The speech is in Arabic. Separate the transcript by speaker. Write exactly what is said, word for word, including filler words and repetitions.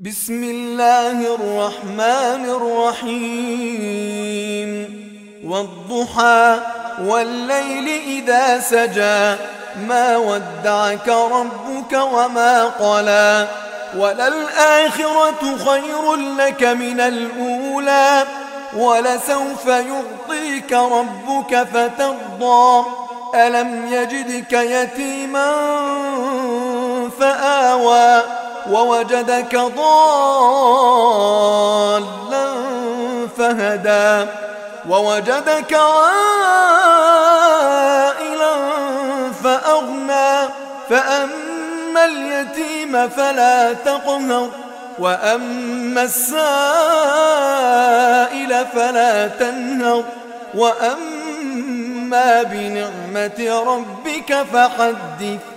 Speaker 1: بسم الله الرحمن الرحيم والضحى والليل إذا سجى ما ودعك ربك وما قلى وللآخرة خير لك من الأولى ولسوف يعطيك ربك فترضى ألم يجدك يتيما فآوى ووجدك ضالا فهدى ووجدك عائلا فأغنى فأما اليتيم فلا تقهر وأما السائل فلا تنهر وأما بنعمة ربك فحدث